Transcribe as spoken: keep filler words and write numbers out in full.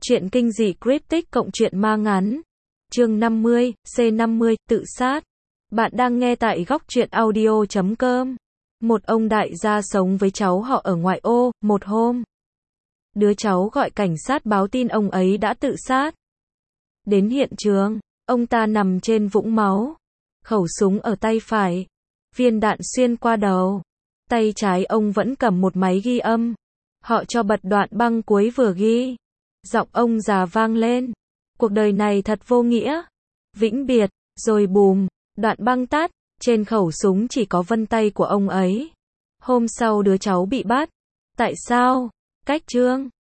Truyện kinh dị cryptic cộng truyện ma ngắn. Chương năm mươi, C năm mươi, tự sát. Bạn đang nghe tại góc truyện audio chấm com. Một ông đại gia sống với cháu họ ở ngoại ô. Một hôm, đứa cháu gọi cảnh sát báo tin ông ấy đã tự sát. Đến hiện trường, ông ta nằm trên vũng máu, khẩu súng ở tay phải, viên đạn xuyên qua đầu. Tay trái ông vẫn cầm một máy ghi âm. Họ cho bật đoạn băng cuối vừa ghi. Giọng ông già vang lên. Cuộc đời này thật vô nghĩa. Vĩnh biệt. Rồi bùm, đoạn băng tắt. Trên khẩu súng chỉ có vân tay của ông ấy. Hôm sau đứa cháu bị bắt. Tại sao? Cách chương.